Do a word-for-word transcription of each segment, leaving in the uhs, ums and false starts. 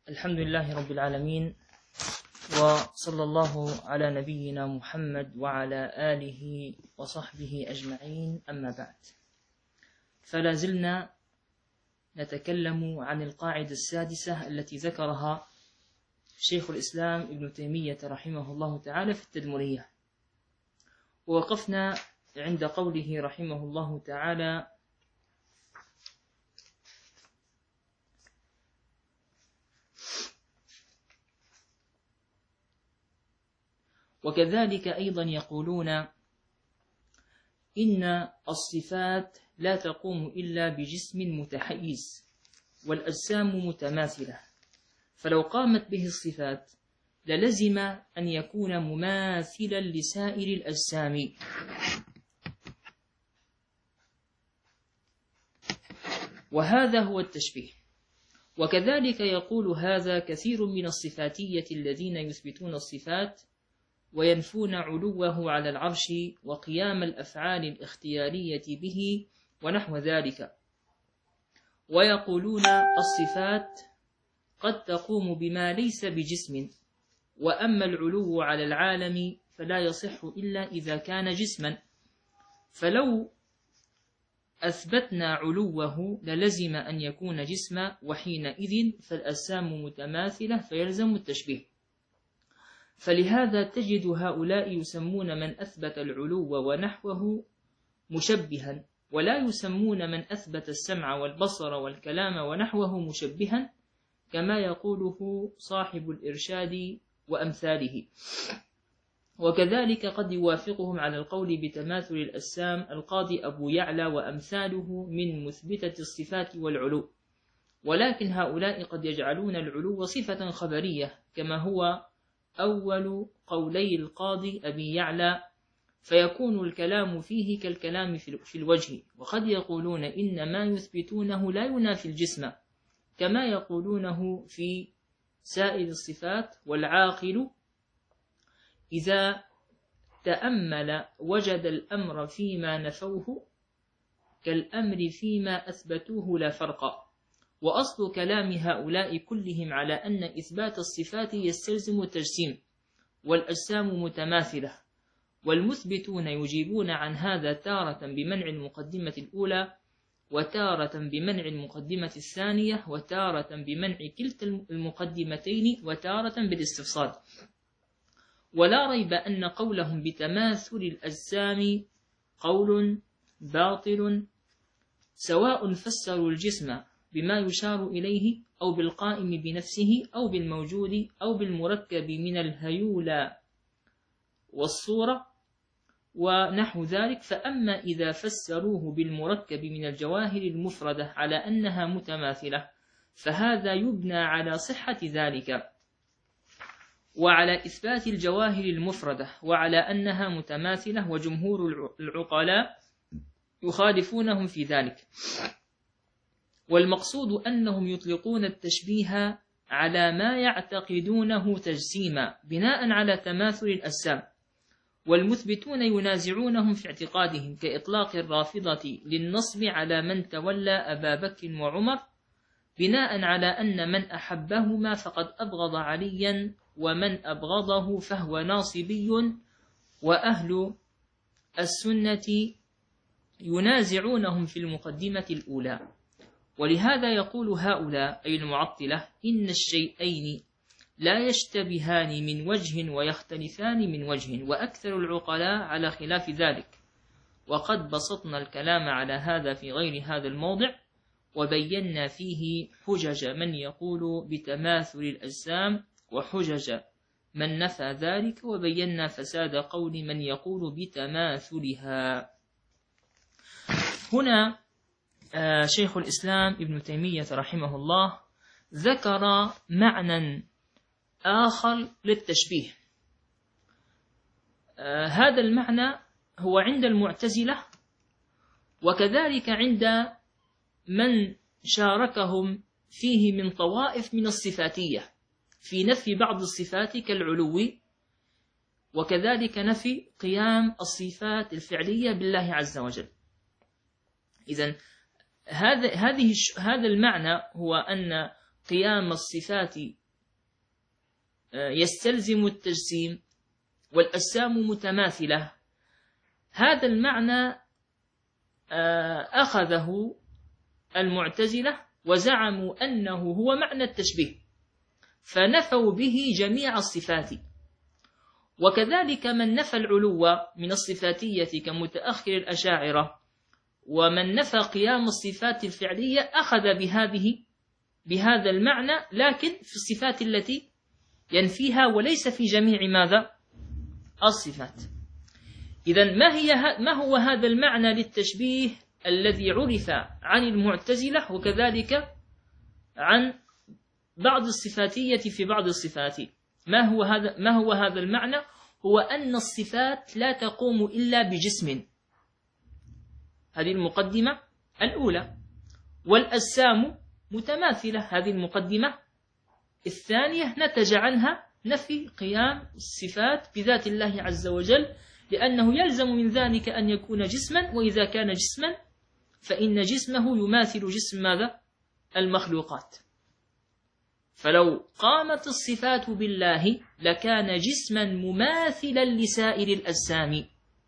الحمد لله رب العالمين، وصلى الله على نبينا محمد وعلى آله وصحبه أجمعين، أما بعد. فلا زلنا نتكلم عن القاعدة السادسة التي ذكرها شيخ الإسلام ابن تيمية رحمه الله تعالى في التدمرية، ووقفنا عند قوله رحمه الله تعالى: وكذلك أيضا يقولون إن الصفات لا تقوم إلا بجسم متحيز والأجسام متماثلة، فلو قامت به الصفات للزم أن يكون مماثلا لسائر الأجسام، وهذا هو التشبيه. وكذلك يقول هذا كثير من الصفاتية الذين يثبتون الصفات وينفون علوه على العرش وقيام الأفعال الاختيارية به ونحو ذلك، ويقولون الصفات قد تقوم بما ليس بجسم، وأما العلو على العالم فلا يصح إلا إذا كان جسما، فلو أثبتنا علوه للزم أن يكون جسما، وحينئذ فالأجسام متماثلة فيلزم التشبيه. فلهذا تجد هؤلاء يسمون من أثبت العلو ونحوه مشبها، ولا يسمون من أثبت السمع والبصر والكلام ونحوه مشبها، كما يقوله صاحب الإرشاد وأمثاله. وكذلك قد يوافقهم على القول بتماثل الأجسام القاضي أبو يعلى وأمثاله من مثبتة الصفات والعلو، ولكن هؤلاء قد يجعلون العلو صفة خبرية كما هو أول قولي القاضي أبي يعلى، فيكون الكلام فيه كالكلام في الوجه. وقد يقولون إن ما يثبتونه لا ينافي الجسم كما يقولونه في سائر الصفات، والعاقل إذا تأمل وجد الأمر فيما نفوه كالأمر فيما أثبتوه لا فرق. وأصل كلام هؤلاء كلهم على أن إثبات الصفات يستلزم التجسيم والأجسام متماثلة، والمثبتون يجيبون عن هذا تارة بمنع المقدمة الأولى، وتارة بمنع المقدمة الثانية، وتارة بمنع كلتا المقدمتين، وتارة بالاستفصال. ولا ريب أن قولهم بتماثل الأجسام قول باطل، سواء فسروا الجسم بما يشار إليه أو بالقائم بنفسه أو بالموجود أو بالمركب من الهيولى والصورة ونحو ذلك. فأما إذا فسروه بالمركب من الجواهر المفردة على أنها متماثلة فهذا يبنى على صحة ذلك، وعلى إثبات الجواهر المفردة وعلى أنها متماثلة، وجمهور العقلاء يخالفونهم في ذلك. والمقصود أنهم يطلقون التشبيه على ما يعتقدونه تجسيما بناء على تماثل الأجسام، والمثبتون ينازعونهم في اعتقادهم كإطلاق الرافضة للنصب على من تولى أبا بكر وعمر بناء على أن من أحبهما فقد أبغض عليا، ومن أبغضه فهو ناصبي. وأهل السنة ينازعونهم في المقدمة الأولى. ولهذا يقول هؤلاء أي المعطلة إن الشيئين لا يشتبهان من وجه ويختلفان من وجه، وأكثر العقلاء على خلاف ذلك. وقد بسطنا الكلام على هذا في غير هذا الموضع، وبينا فيه حجج من يقول بتماثل الأجسام وحجج من نفى ذلك، وبينا فساد قول من يقول بتماثلها. هنا شيخ الإسلام ابن تيمية رحمه الله ذكر معنى آخر للتشبيه. هذا المعنى هو عند المعتزلة، وكذلك عند من شاركهم فيه من طوائف من الصفاتية في نفي بعض الصفات كالعلو، وكذلك نفي قيام الصفات الفعلية بالله عز وجل. إذن هذا هذه هذا المعنى هو أن قيام الصفات يستلزم التجسيم والأجسام متماثلة، هذا المعنى أخذه المعتزلة وزعموا أنه هو معنى التشبيه، فنفوا به جميع الصفات. وكذلك من نفى العلو من الصفاتية كمتأخر الأشاعرة، ومن نفى قيام الصفات الفعلية أخذ بهذه بهذا المعنى، لكن في الصفات التي ينفيها وليس في جميع ماذا؟ الصفات. إذن ما هي ما هو هذا المعنى للتشبيه الذي عرف عن المعتزلة وكذلك عن بعض الصفاتية في بعض الصفات؟ ما هو هذا ما هو هذا المعنى؟ هو أن الصفات لا تقوم إلا بجسم، هذه المقدمة الأولى، والأجسام متماثلة، هذه المقدمة الثانية نتج عنها نفي قيام الصفات بذات الله عز وجل، لأنه يلزم من ذلك أن يكون جسما، وإذا كان جسما فإن جسمه يماثل جسم ماذا؟ المخلوقات. فلو قامت الصفات بالله لكان جسما مماثلا لسائر الأجسام.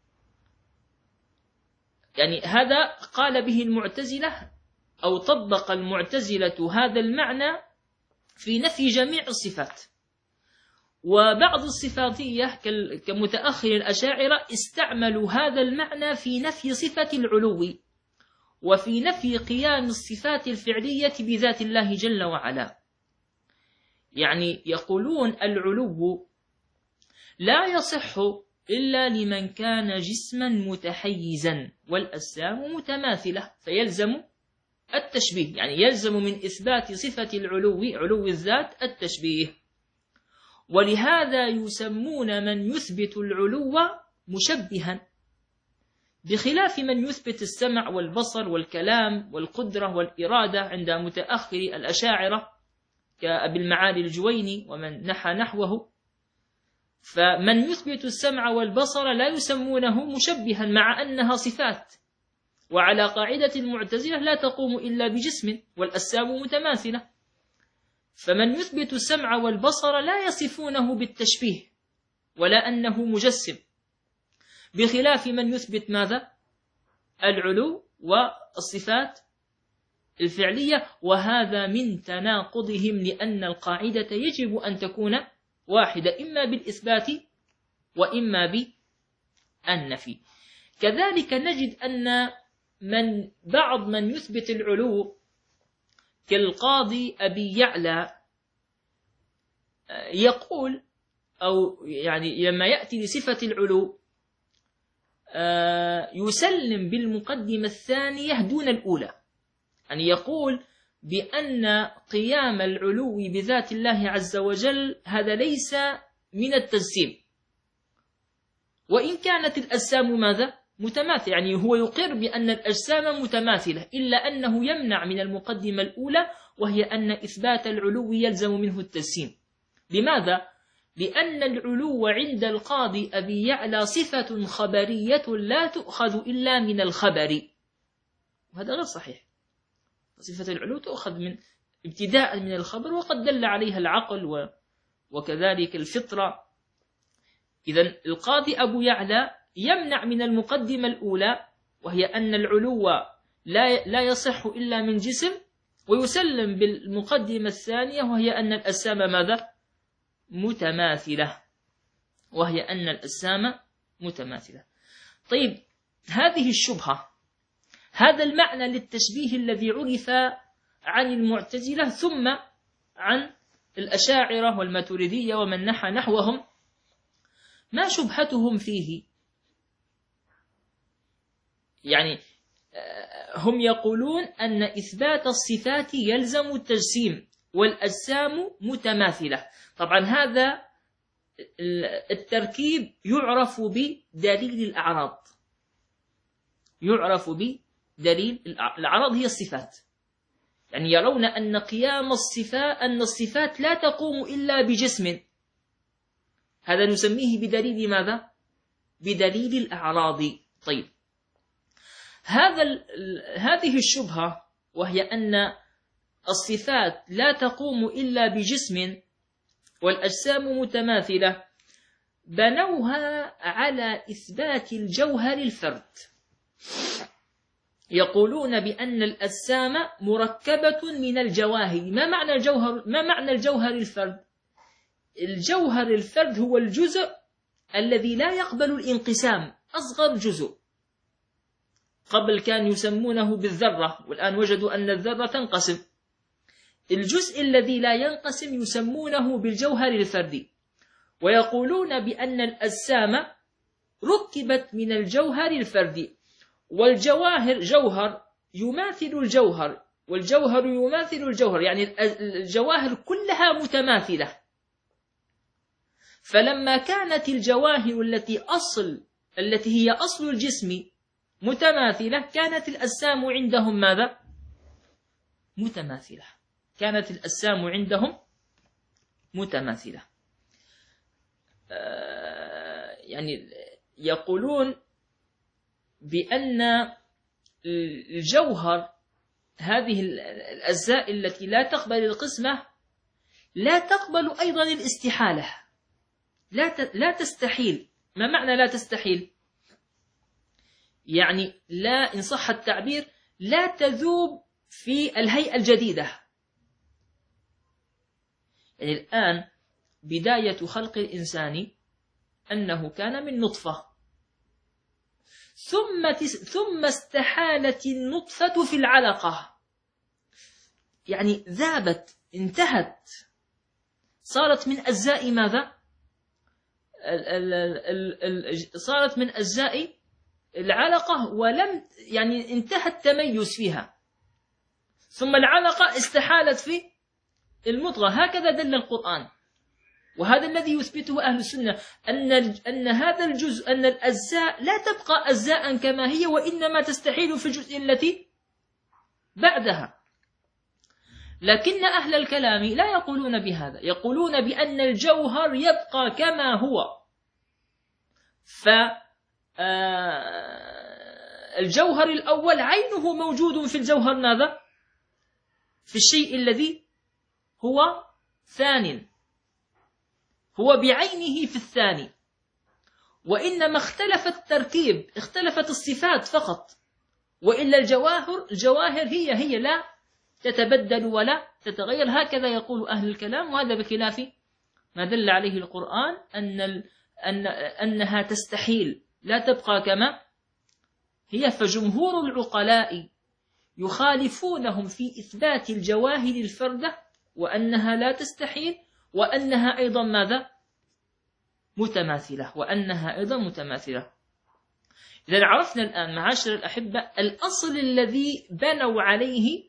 يعني هذا قال به المعتزلة، أو طبق المعتزلة هذا المعنى في نفي جميع الصفات. وبعض الصفاتية كمتأخر الأشاعرة استعملوا هذا المعنى في نفي صفة العلو وفي نفي قيام الصفات الفعلية بذات الله جل وعلا. يعني يقولون العلو لا يصح إلا لمن كان جسما متحيزا والأجسام متماثلة، فيلزم التشبيه، يعني يلزم من إثبات صفة العلو علو الذات التشبيه. ولهذا يسمون من يثبت العلو مشبها، بخلاف من يثبت السمع والبصر والكلام والقدرة والإرادة عند متأخر الأشاعرة كأبي المعالي الجويني ومن نحى نحوه. فمن يثبت السمع والبصر لا يسمونه مشبها مع أنها صفات، وعلى قاعدة المعتزلة لا تقوم إلا بجسم والأجسام متماثلة. فمن يثبت السمع والبصر لا يصفونه بالتشبيه ولا أنه مجسم، بخلاف من يثبت ماذا؟ العلو والصفات الفعلية، وهذا من تناقضهم، لأن القاعدة يجب أن تكون واحدة، إما بالإثبات وإما بالنفي. كذلك نجد أن من بعض من يثبت العلو كالقاضي أبي يعلى يقول، أو يعني لما يأتي لصفة العلو يسلم بالمقدمة الثانية دون الأولى، يعني يقول بأن قيام العلو بذات الله عز وجل هذا ليس من التجسيم، وإن كانت الأجسام ماذا؟ متماثلة، يعني هو يقر بأن الأجسام متماثلة، إلا أنه يمنع من المقدمة الأولى وهي أن إثبات العلو يلزم منه التجسيم. لماذا؟ لأن العلو عند القاضي أبي يعلى صفة خبرية لا تؤخذ إلا من الخبر، وهذا غير صحيح. صفة العلو تؤخذ من ابتداء من الخبر، وقد دل عليها العقل وكذلك الفطرة. إذن القاضي أبو يعلى يمنع من المقدمة الأولى وهي أن العلو لا لا يصح إلا من جسم، ويسلم بالمقدمة الثانية وهي أن الأجسام ماذا؟ متماثلة، وهي أن الأجسام متماثلة. طيب، هذه الشبهة، هذا المعنى للتشبيه الذي عرف عن المعتزلة ثم عن الأشاعرة والماتريدية ومن نحى نحوهم، ما شبهتهم فيه؟ يعني هم يقولون أن إثبات الصفات يلزم التجسيم والأجسام متماثلة. طبعا هذا التركيب يعرف بدليل الأعراض، يعرف بدليل الأعراض هي الصفات، يعني يرون أن قيام الصفات أن الصفات لا تقوم إلا بجسم، هذا نسميه بدليل ماذا؟ بدليل الأعراض. طيب، هذا هذه الشبهة، وهي أن الصفات لا تقوم إلا بجسم والأجسام متماثلة بنوها على إثبات الجوهر الفرد. يقولون بأن الأجسام مركبة من الجواهر. ما معنى الجوهر؟ ما معنى الجوهر الفرد؟ الجوهر الفرد هو الجزء الذي لا يقبل الانقسام، أصغر جزء. قبل كان يسمونه بالذرة، والآن وجدوا أن الذرة تنقسم. الجزء الذي لا ينقسم يسمونه بالجوهر الفردي، ويقولون بأن الأجسام ركبت من الجوهر الفردي، والجواهر جوهر يماثل الجوهر، والجوهر يماثل الجوهر، يعني الجواهر كلها متماثلة. فلما كانت الجواهر التي أصل التي هي أصل الجسم متماثلة، كانت الأجسام عندهم ماذا؟ متماثلة. كانت الأجسام عندهم متماثلة. آه يعني يقولون بأن الجوهر، هذه الأجزاء التي لا تقبل القسمة، لا تقبل أيضا الاستحالة، لا لا تستحيل. ما معنى لا تستحيل؟ يعني لا، إن صح التعبير، لا تذوب في الهيئة الجديدة. يعني الآن بداية خلق الإنسان أنه كان من نطفة، ثم ثم استحالت النطفة في العلقة، يعني ذابت، انتهت، صارت من أجزاء ماذا؟ ال ال ال ال صارت من أجزاء العلقة، ولم يعني انتهى التميز فيها، ثم العلقة استحالت في المضغة. هكذا دل القرآن، وهذا الذي يثبته أهل السنة، أن أن هذا الجزء، أن الأجزاء لا تبقى أجزاء كما هي، وإنما تستحيل في الجزء التي بعدها. لكن أهل الكلام لا يقولون بهذا، يقولون بأن الجوهر يبقى كما هو. فالجوهر الأول عينه موجود في الجوهر ماذا؟ في الشيء الذي هو ثانٍ، هو بعينه في الثاني، وإنما اختلف التركيب، اختلفت الصفات فقط، وإلا الجواهر الجواهر هي هي لا تتبدل ولا تتغير. هكذا يقول أهل الكلام، وهذا بخلاف ما دل عليه القرآن، أن أن أنها تستحيل، لا تبقى كما هي. فجمهور العقلاء يخالفونهم في إثبات الجواهر الفردة، وأنها لا تستحيل، وأنها أيضا ماذا؟ متماثلة، وأنها أيضا متماثلة. إذا عرفنا الآن معاشر الأحبة الأصل الذي بنوا عليه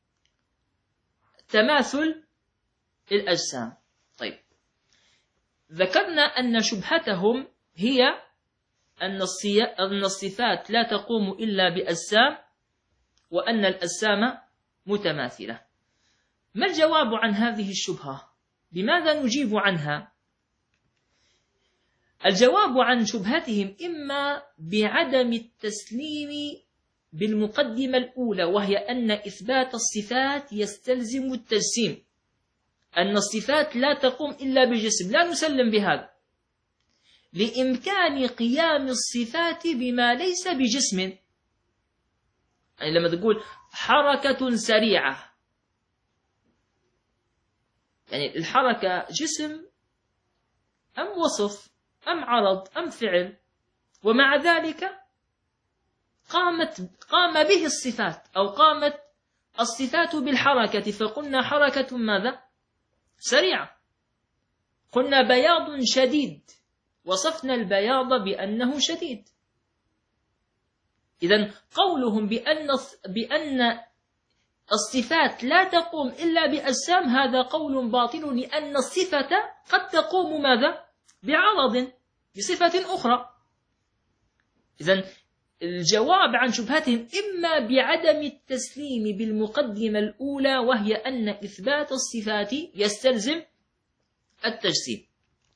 تماثل الأجسام. طيب، ذكرنا أن شبهتهم هي أن الصفات لا تقوم إلا بأجسام، وأن الأجسام متماثلة. ما الجواب عن هذه الشبهة؟ بماذا نجيب عنها؟ الجواب عن شبهتهم إما بعدم التسليم بالمقدمة الأولى، وهي أن إثبات الصفات يستلزم التجسيم، أن الصفات لا تقوم إلا بجسم، لا نسلم بهذا، لإمكان قيام الصفات بما ليس بجسم. يعني لما تقول حركة سريعة، يعني الحركة جسم أم وصف أم عرض أم فعل، ومع ذلك قامت قام به الصفات، أو قامت الصفات بالحركة، فقلنا حركة ماذا؟ سريعة. قلنا بياض شديد، وصفنا البياض بأنه شديد. إذن قولهم بأن بأن الصفات لا تقوم إلا بأجسام، هذا قول باطل، لأن الصفة قد تقوم ماذا؟ بعرض، بصفة أخرى. إذن الجواب عن شبهتهم إما بعدم التسليم بالمقدمة الأولى، وهي أن إثبات الصفات يستلزم التجسيم،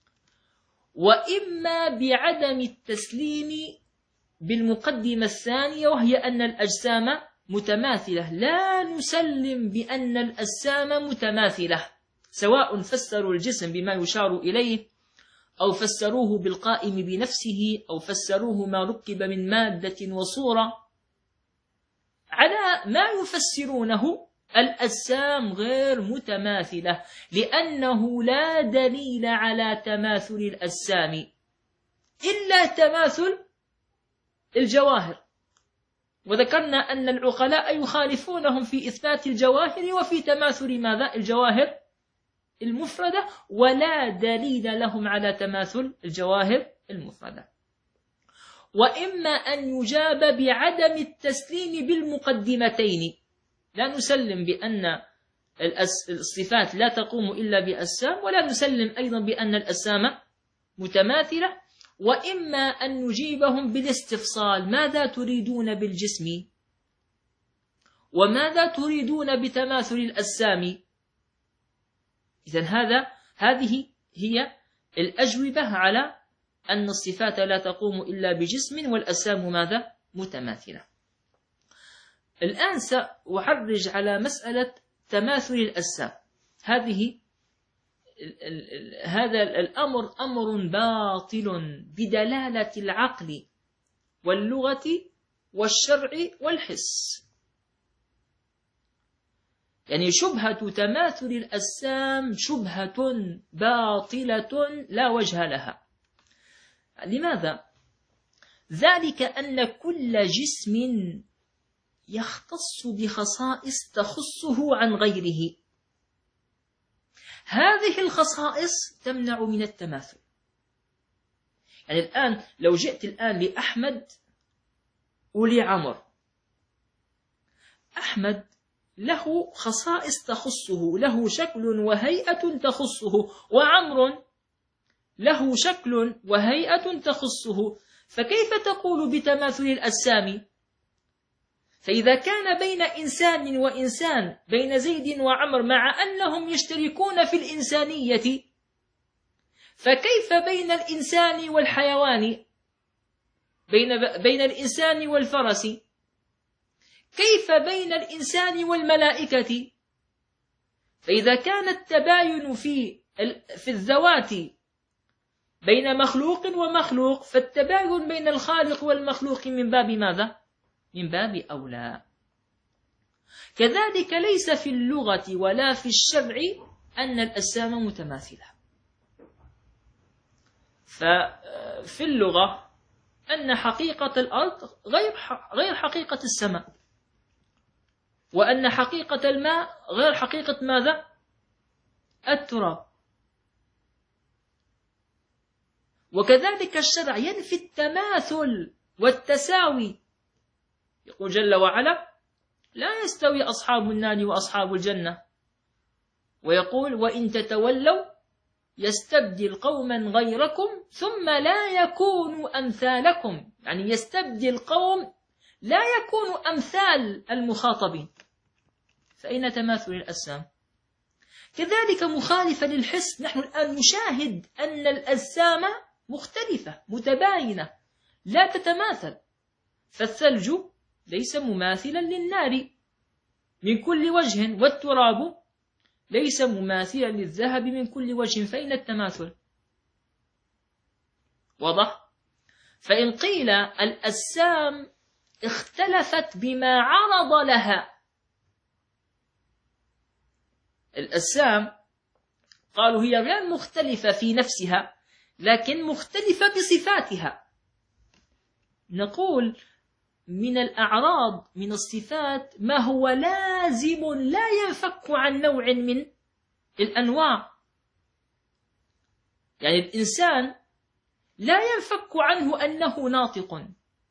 وإما بعدم التسليم بالمقدمة الثانية، وهي أن الأجسام متماثلة، لا نسلم بأن الأجسام متماثلة، سواء فسروا الجسم بما يشار إليه أو فسروه بالقائم بنفسه أو فسروه ما ركب من مادة وصورة، على ما يفسرونه الأجسام غير متماثلة، لأنه لا دليل على تماثل الأجسام إلا تماثل الجواهر، وذكرنا أن العقلاء يخالفونهم في إثبات الجواهر وفي تماثل ماذا؟ الجواهر المفردة، ولا دليل لهم على تماثل الجواهر المفردة. وإما أن يجاب بعدم التسليم بالمقدمتين، لا نسلم بأن الصفات لا تقوم إلا بأجسام، ولا نسلم أيضا بأن الأجسام متماثلة. وإما أن نجيبهم بالاستفصال، ماذا تريدون بالجسم؟ وماذا تريدون بتماثل الأجسام؟ إذن هذا هذه هي الأجوبة على أن الصفات لا تقوم إلا بجسم والأجسام ماذا؟ متماثلة. الآن سأعرج على مسألة تماثل الأجسام. هذه هذا الأمر أمر باطل بدلالة العقل واللغة والشرع والحس، يعني شبهة تماثل الأجسام شبهة باطلة لا وجه لها. لماذا؟ ذلك أن كل جسم يختص بخصائص تخصه عن غيره، هذه الخصائص تمنع من التماثل. يعني الآن لو جئت الآن لأحمد ولعمر، أحمد له خصائص تخصه، له شكل وهيئة تخصه، وعمر له شكل وهيئة تخصه، فكيف تقول بتماثل الأجسام؟ فإذا كان بين إنسان وإنسان، بين زيد وعمر، مع أنهم يشتركون في الإنسانية، فكيف بين الإنسان والحيوان، بين بين الإنسان والفرس، كيف بين الإنسان والملائكة؟ فإذا كان التباين في في الذوات بين مخلوق ومخلوق، فالتباين بين الخالق والمخلوق من باب ماذا؟ من باب أولى. كذلك ليس في اللغة ولا في الشرع أن الأجسام متماثلة. ففي اللغة أن حقيقة الأرض غير غير حقيقة السماء، وأن حقيقة الماء غير حقيقة ماذا؟ التراب. وكذلك الشرع ينفي التماثل والتساوي، يقول جل وعلا: لا يستوي أصحاب النار وأصحاب الجنة، ويقول: وإن تتولوا يستبدل قوما غيركم ثم لا يكونوا أمثالكم، يعني يستبدل قوم لا يكونوا أمثال المخاطبين. فأين تماثل الأجسام؟ كذلك مخالفة للحس، نحن الآن نشاهد أن الأجسام مختلفة متباينة لا تتماثل، فالثلج ليس مماثلا للنار من كل وجه، والتراب ليس مماثلا للذهب من كل وجه، فأين التماثل؟ واضح؟ فإن قيل الأجسام اختلفت بما عرض لها، الأجسام قالوا هي غير مختلفة في نفسها لكن مختلفة بصفاتها، نقول من الأعراض من الصفات ما هو لازم لا ينفك عن نوع من الأنواع. يعني الإنسان لا ينفك عنه أنه ناطق،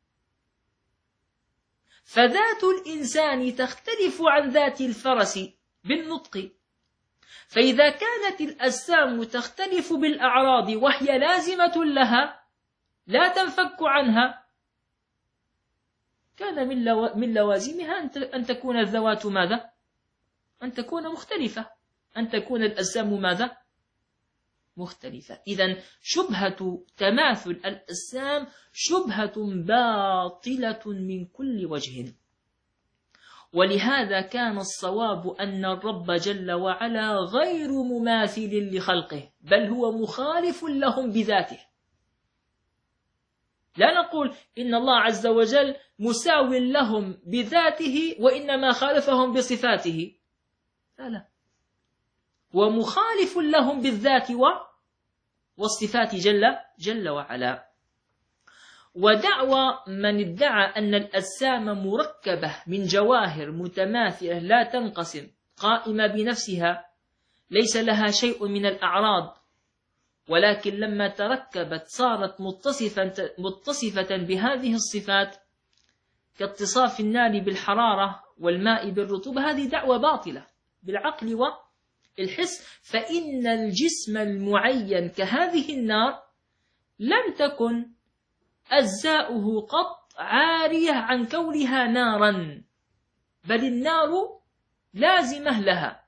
فذات الإنسان تختلف عن ذات الفرس بالنطق، فإذا كانت الأجسام تختلف بالأعراض وهي لازمة لها لا تنفك عنها، كان من, لو... من لوازمها أن تكون الذوات ماذا؟ أن تكون مختلفة، أن تكون الأجسام ماذا؟ مختلفة. إذن شبهة تماثل الأجسام شبهة باطلة من كل وجه. ولهذا كان الصواب أن الرب جل وعلا غير مماثل لخلقه، بل هو مخالف لهم بذاته. لا نقول إن الله عز وجل مساو لهم بذاته وإنما خالفهم بصفاته، لا لا، هو مخالف لهم بالذات والصفات جل, جل وعلا. ودعوى من ادعى أن الأجسام مركبة من جواهر متماثلة لا تنقسم قائمة بنفسها ليس لها شيء من الأعراض، ولكن لما تركبت صارت متصفة, متصفة بهذه الصفات كاتصاف النار بالحرارة والماء بالرطوبة، هذه دعوة باطلة بالعقل والحس. فإن الجسم المعين كهذه النار لم تكن أجزاؤه قط عارية عن كونها نارا، بل النار لازمة لها.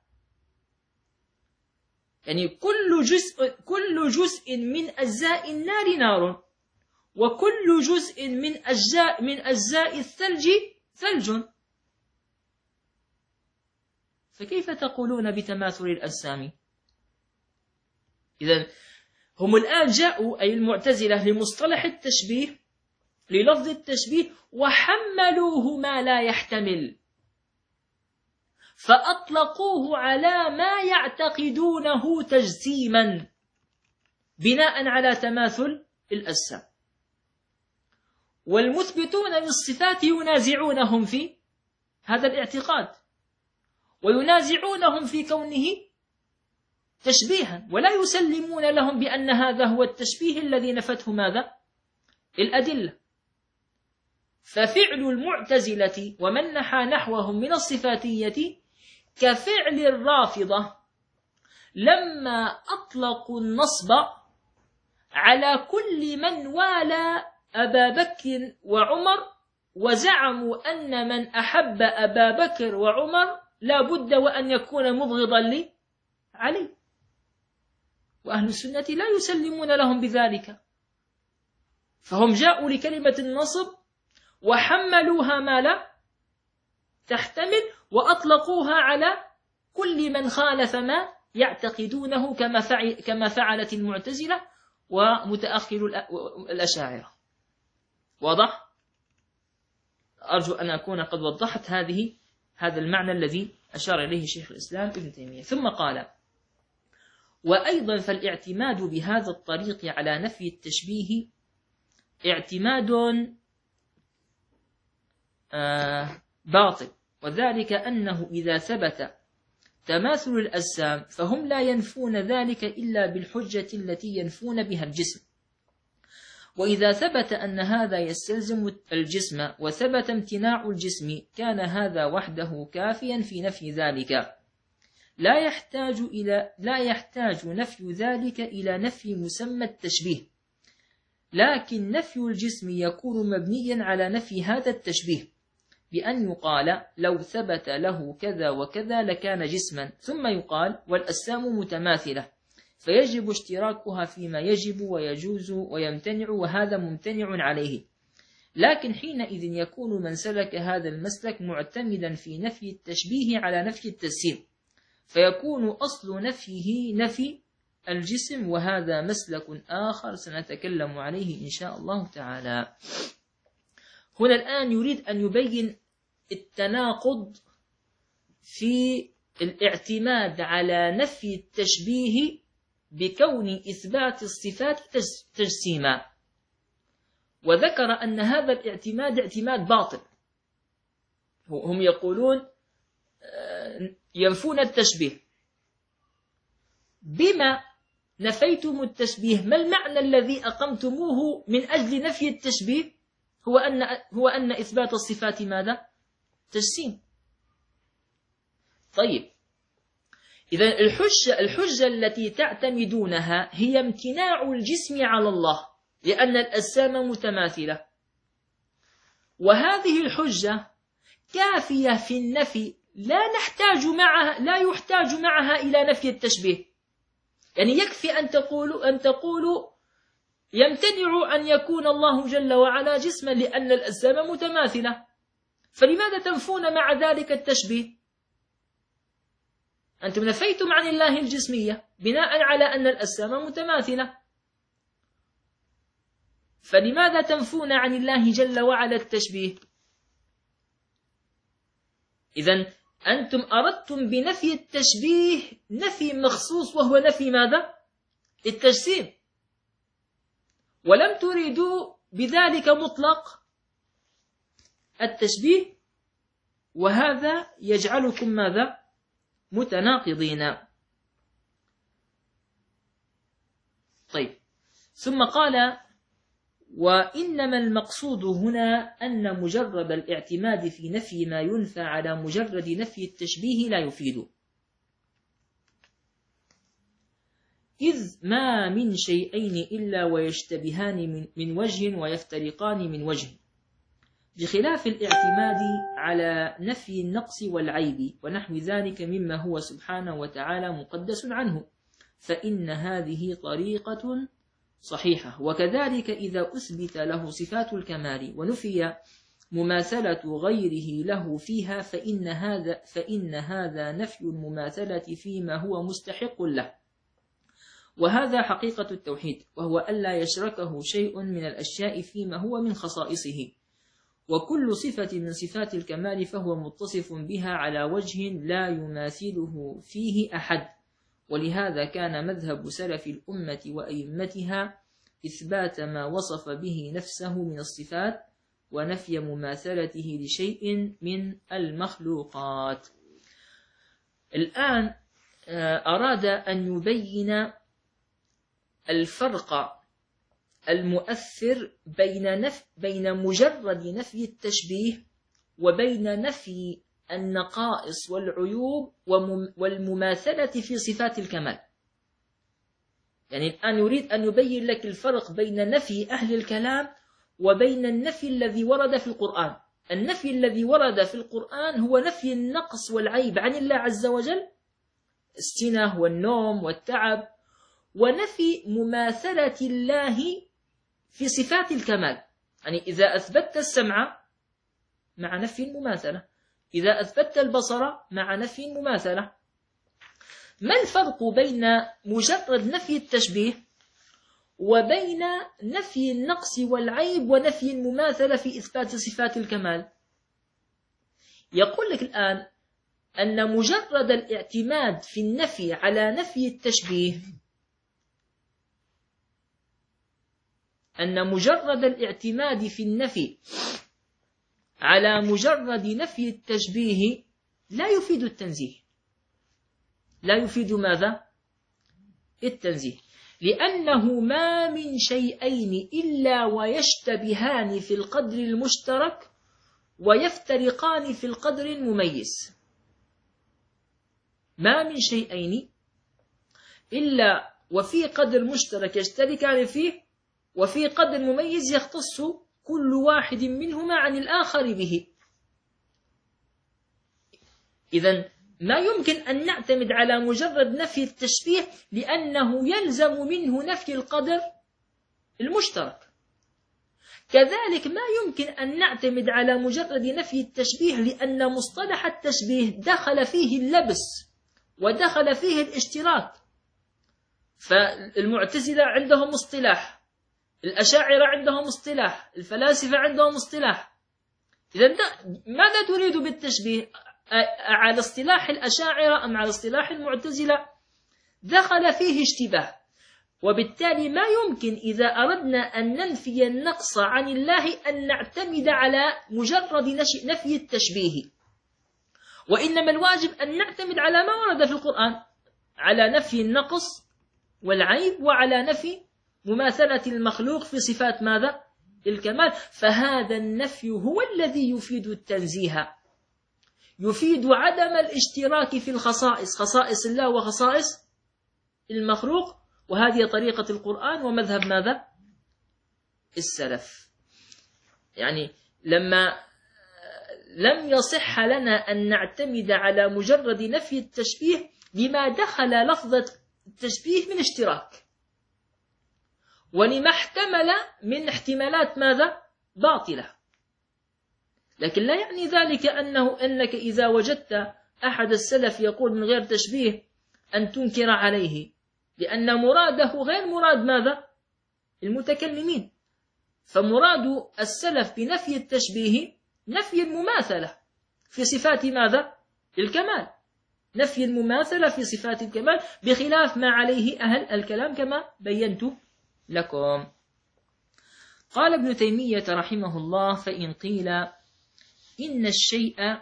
يعني كل جزء, كل جزء من أجزاء النار نار، وكل جزء من أجزاء, من أجزاء الثلج ثلج. فكيف تقولون بتماثل الأجسام؟ إذن هم الآن جاءوا أي المعتزلة لمصطلح التشبيه، للفظ التشبيه، وحملوه ما لا يحتمل، فأطلقوه على ما يعتقدونه تجسيما بناء على تماثل الأجسام. والمثبتون للصفات ينازعونهم في هذا الاعتقاد، وينازعونهم في كونه تشبيها، ولا يسلمون لهم بأن هذا هو التشبيه الذي نفته ماذا؟ الأدلة. ففعل المعتزلة ومن نحى نحوهم من الصفاتية كفعل الرافضة لما أطلقوا النصب على كل من والى أبا بكر وعمر، وزعموا أن من أحب أبا بكر وعمر لا بد وأن يكون مبغضا لعلي، وأهل السنة لا يسلمون لهم بذلك. فهم جاءوا لكلمة النصب وحملوها ما لا تحتمل، وأطلقوها على كل من خالف ما يعتقدونه كما فعل كما فعلت المعتزلة ومتأخر الأشاعرة. واضح؟ أرجو أن أكون قد وضحت هذه هذا المعنى الذي أشار إليه شيخ الإسلام ابن تيمية. ثم قال: وأيضا فالاعتماد بهذا الطريق على نفي التشبيه اعتماد آه باطل، وذلك أنه إذا ثبت تماثل الأجسام فهم لا ينفون ذلك إلا بالحجة التي ينفون بها الجسم، وإذا ثبت أن هذا يستلزم الجسم وثبت امتناع الجسم كان هذا وحده كافيا في نفي ذلك، لا يحتاج إلى لا يحتاج نفي ذلك إلى نفي مسمى التشبيه، لكن نفي الجسم يكون مبنيا على نفي هذا التشبيه، بأن يقال لو ثبت له كذا وكذا لكان جسما، ثم يقال والأجسام متماثلة فيجب اشتراكها فيما يجب ويجوز ويمتنع، وهذا ممتنع عليه. لكن حينئذ يكون من سلك هذا المسلك معتمدا في نفي التشبيه على نفي التجسيم، فيكون أصل نفيه نفي الجسم، وهذا مسلك آخر سنتكلم عليه إن شاء الله تعالى. هنا الآن يريد أن يبين التناقض في الاعتماد على نفي التشبيه بكون إثبات الصفات تجسيما، وذكر أن هذا الاعتماد اعتماد باطل. هم يقولون ينفون التشبيه. بما نفيتم التشبيه؟ ما المعنى الذي أقمتموه من أجل نفي التشبيه؟ هو أن هو أن إثبات الصفات ماذا؟ تجسيم. طيب، إذا الحجة الحجة التي تعتمدونها هي امتناع الجسم على الله لأن الأجسام متماثلة، وهذه الحجة كافية في النفي، لا نحتاج معها لا يحتاج معها إلى نفي التشبيه. يعني يكفي أن تقولوا أن تقولوا يمتنع أن يكون الله جل وعلا جسما لأن الأجسام متماثلة، فلماذا تنفون مع ذلك التشبيه؟ أنتم نفيتم عن الله الجسمية بناء على أن الأجسام متماثلة، فلماذا تنفون عن الله جل وعلا التشبيه؟ إذن أنتم أردتم بنفي التشبيه نفي مخصوص، وهو نفي ماذا؟ التجسيم، ولم تريدوا بذلك مطلق التشبيه، وهذا يجعلكم ماذا؟ متناقضين. طيب، ثم قال: وإنما المقصود هنا أن مجرد الاعتماد في نفي ما ينفى على مجرد نفي التشبيه لا يفيد، إذ ما من شيئين إلا ويشتبهان من وجه ويفترقان من وجه، بخلاف الاعتماد على نفي النقص والعيب ونحو ذلك مما هو سبحانه وتعالى مقدس عنه، فإن هذه طريقة صحيحة. وكذلك إذا أثبت له صفات الكمال ونفي مماثلة غيره له فيها، فإن هذا, فإن هذا نفي المماثلة فيما هو مستحق له، وهذا حقيقة التوحيد، وهو ألا يشركه شيء من الأشياء فيما هو من خصائصه، وكل صفة من صفات الكمال فهو متصف بها على وجه لا يماثله فيه أحد. ولهذا كان مذهب سلف الأمة وأئمتها إثبات ما وصف به نفسه من الصفات ونفي مماثلته لشيء من المخلوقات. الآن أراد أن يبين الفرق المؤثر بين نف بين مجرد نفي التشبيه وبين نفي النقائص والعيوب والمماثلة في صفات الكمال. يعني الآن يريد أن يبين لك الفرق بين نفي أهل الكلام وبين النفي الذي ورد في القرآن. النفي الذي ورد في القرآن هو نفي النقص والعيب عن الله عز وجل، السنة والنوم والتعب، ونفي مماثلة الله في صفات الكمال. يعني إذا أثبتت السمع مع نفي المماثلة، إذا أثبتت البصر مع نفي المماثلة. ما الفرق بين مجرد نفي التشبيه وبين نفي النقص والعيب ونفي المماثلة في إثبات صفات الكمال؟ يقول لك الآن أن مجرد الاعتماد في النفي على نفي التشبيه أن مجرد الاعتماد في النفي على مجرد نفي التشبيه لا يفيد التنزيه. لا يفيد ماذا؟ التنزيه، لأنه ما من شيئين إلا ويشتبهان في القدر المشترك ويفترقان في القدر المميز. ما من شيئين إلا وفي قدر مشترك يشتركان فيه، وفي قدر مميز يختص كل واحد منهما عن الآخر به. إذن ما يمكن أن نعتمد على مجرد نفي التشبيه، لأنه يلزم منه نفي القدر المشترك. كذلك ما يمكن أن نعتمد على مجرد نفي التشبيه، لأن مصطلح التشبيه دخل فيه اللبس ودخل فيه الاشتراك. فالمعتزلة عندهم اصطلاح، الأشاعرة عندهم اصطلاح، الفلاسفة عندهم اصطلاح. إذن ماذا تريد بالتشبيه؟ على اصطلاح الأشاعرة أم على اصطلاح المعتزلة؟ دخل فيه اشتباه، وبالتالي ما يمكن إذا أردنا أن ننفي النقص عن الله أن نعتمد على مجرد نفي التشبيه، وإنما الواجب أن نعتمد على ما ورد في القرآن، على نفي النقص والعيب وعلى نفي مماثلة المخلوق في صفات ماذا؟ الكمال. فهذا النفي هو الذي يفيد التنزيه، يفيد عدم الاشتراك في الخصائص، خصائص الله وخصائص المخلوق، وهذه طريقة القرآن ومذهب ماذا؟ السلف. يعني لما لم يصح لنا أن نعتمد على مجرد نفي التشبيه لما دخل لفظة التشبيه من اشتراك، ولما احتمل من احتمالات ماذا؟ باطلة. لكن لا يعني ذلك أنه أنك إذا وجدت أحد السلف يقول من غير تشبيه أن تنكر عليه، لأن مراده غير مراد ماذا؟ المتكلمين. فمراد السلف بنفي التشبيه نفي المماثلة في صفات ماذا؟ الكمال، نفي المماثلة في صفات الكمال، بخلاف ما عليه أهل الكلام كما بينت لكم. قال ابن تيمية رحمه الله: فإن قيل إن الشيء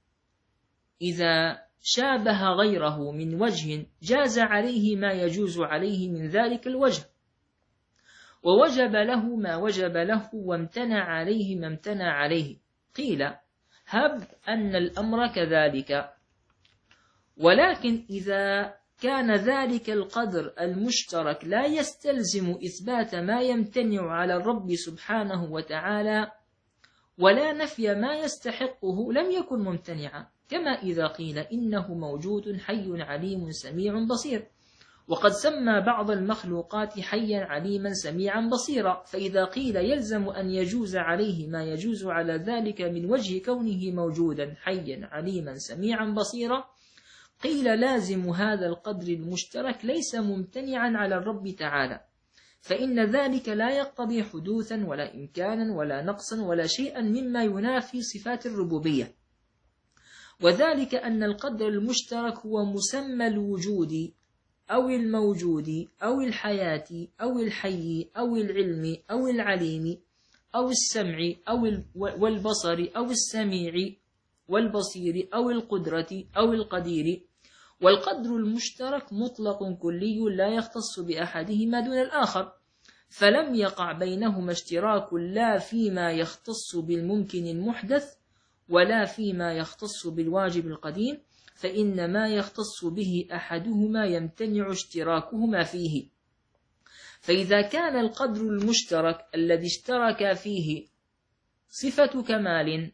إذا شابه غيره من وجه جاز عليه ما يجوز عليه من ذلك الوجه، ووجب له ما وجب له، وامتنع عليه ما امتنع عليه. قيل: هب أن الأمر كذلك، ولكن إذا كان ذلك القدر المشترك لا يستلزم إثبات ما يمتنع على الرب سبحانه وتعالى ولا نفي ما يستحقه لم يكن ممتنعا، كما إذا قيل إنه موجود حي عليم سميع بصير، وقد سمى بعض المخلوقات حيا عليما سميعا بصيرا. فإذا قيل يلزم أن يجوز عليه ما يجوز على ذلك من وجه كونه موجودا حيا عليما سميعا بصيرا، قيل لازم هذا القدر المشترك ليس ممتنعا على الرب تعالى، فإن ذلك لا يقتضي حدوثا ولا إمكانا ولا نقصا ولا شيئا مما ينافي صفات الربوبية، وذلك أن القدر المشترك هو مسمى الوجود أو الموجود أو الحياة أو الحي أو العلم أو العليم أو السمع أو والبصر أو السميع والبصير أو القدرة أو القدير. والقدر المشترك مطلق كلي لا يختص بأحدهما دون الآخر، فلم يقع بينهما اشتراك لا فيما يختص بالممكن المحدث ولا فيما يختص بالواجب القديم، فإن ما يختص به أحدهما يمتنع اشتراكهما فيه. فإذا كان القدر المشترك الذي اشترك فيه صفة كمال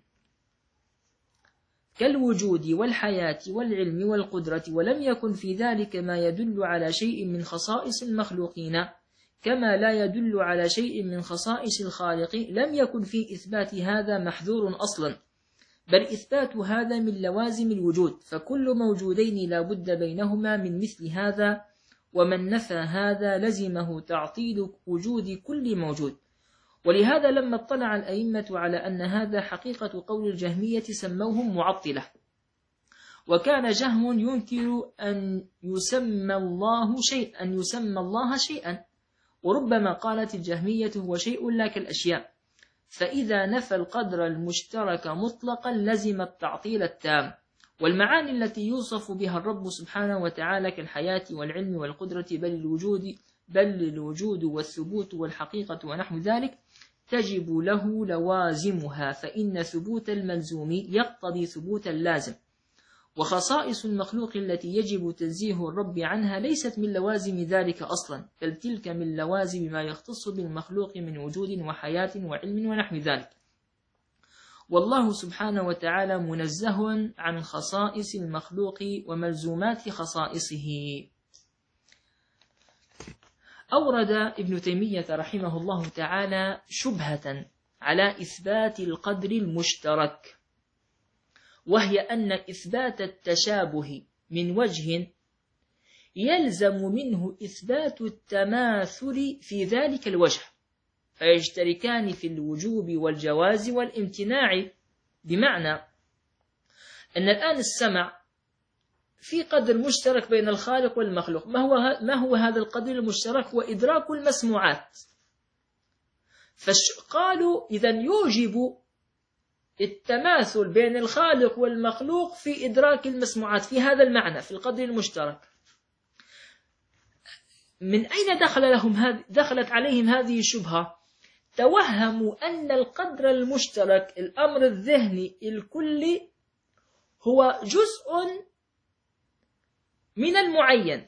كالوجود والحياة والعلم والقدرة، ولم يكن في ذلك ما يدل على شيء من خصائص المخلوقين كما لا يدل على شيء من خصائص الخالق، لم يكن في إثبات هذا محذور أصلا، بل إثبات هذا من لوازم الوجود، فكل موجودين لا بد بينهما من مثل هذا، ومن نفى هذا لزمه تعطيل وجود كل موجود. ولهذا لما اطلع الأئمة على أن هذا حقيقة قول الجهمية سموهم معطلة، وكان جهم ينكر أن يسمى الله شيئا أن يسمى الله شيئا، وربما قالت الجهمية هو شيء لا كالأشياء، فإذا نفى القدر المشترك مطلقا لزم التعطيل التام. والمعاني التي يوصف بها الرب سبحانه وتعالى كالحياة والعلم والقدرة بل الوجود بل الوجود والثبوت والحقيقة ونحو ذلك تجب له لوازمها، فإن ثبوت الملزوم يقتضي ثبوت اللازم، وخصائص المخلوق التي يجب تنزيه الرب عنها ليست من لوازم ذلك أصلا، بل تلك من لوازم ما يختص بالمخلوق من وجود وحياة وعلم ونحو ذلك. والله سبحانه وتعالى منزه عن خصائص المخلوق وملزومات خصائصه. أورد ابن تيمية رحمه الله تعالى شبهة على إثبات القدر المشترك، وهي أن إثبات التشابه من وجه يلزم منه إثبات التماثل في ذلك الوجه، فيشتركان في الوجوب والجواز والامتناع. بمعنى أن الآن السمع في قدر مشترك بين الخالق والمخلوق، ما هو ما هو هذا القدر المشترك؟ هو إدراك المسموعات. فقالوا إذن يوجب التماثل بين الخالق والمخلوق في إدراك المسموعات في هذا المعنى في القدر المشترك. من أين دخل لهم هذه دخلت عليهم هذه الشبهة؟ توهموا أن القدر المشترك الأمر الذهني الكلي هو جزء من المعين،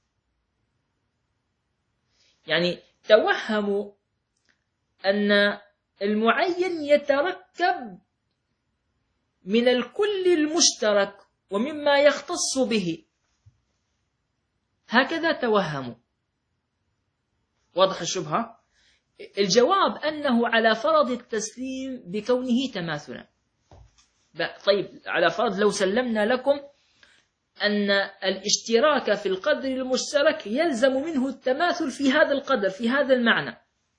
يعني توهموا أن المعين يتركب من الكل المشترك ومما يختص به، هكذا توهموا. واضح الشبهة؟ الجواب أنه على فرض التسليم بكونه تماثلا، طيب على فرض لو سلمنا لكم أن الاشتراك في القدر المشترك يلزم منه التماثل في هذا القدر، في هذا المعنى،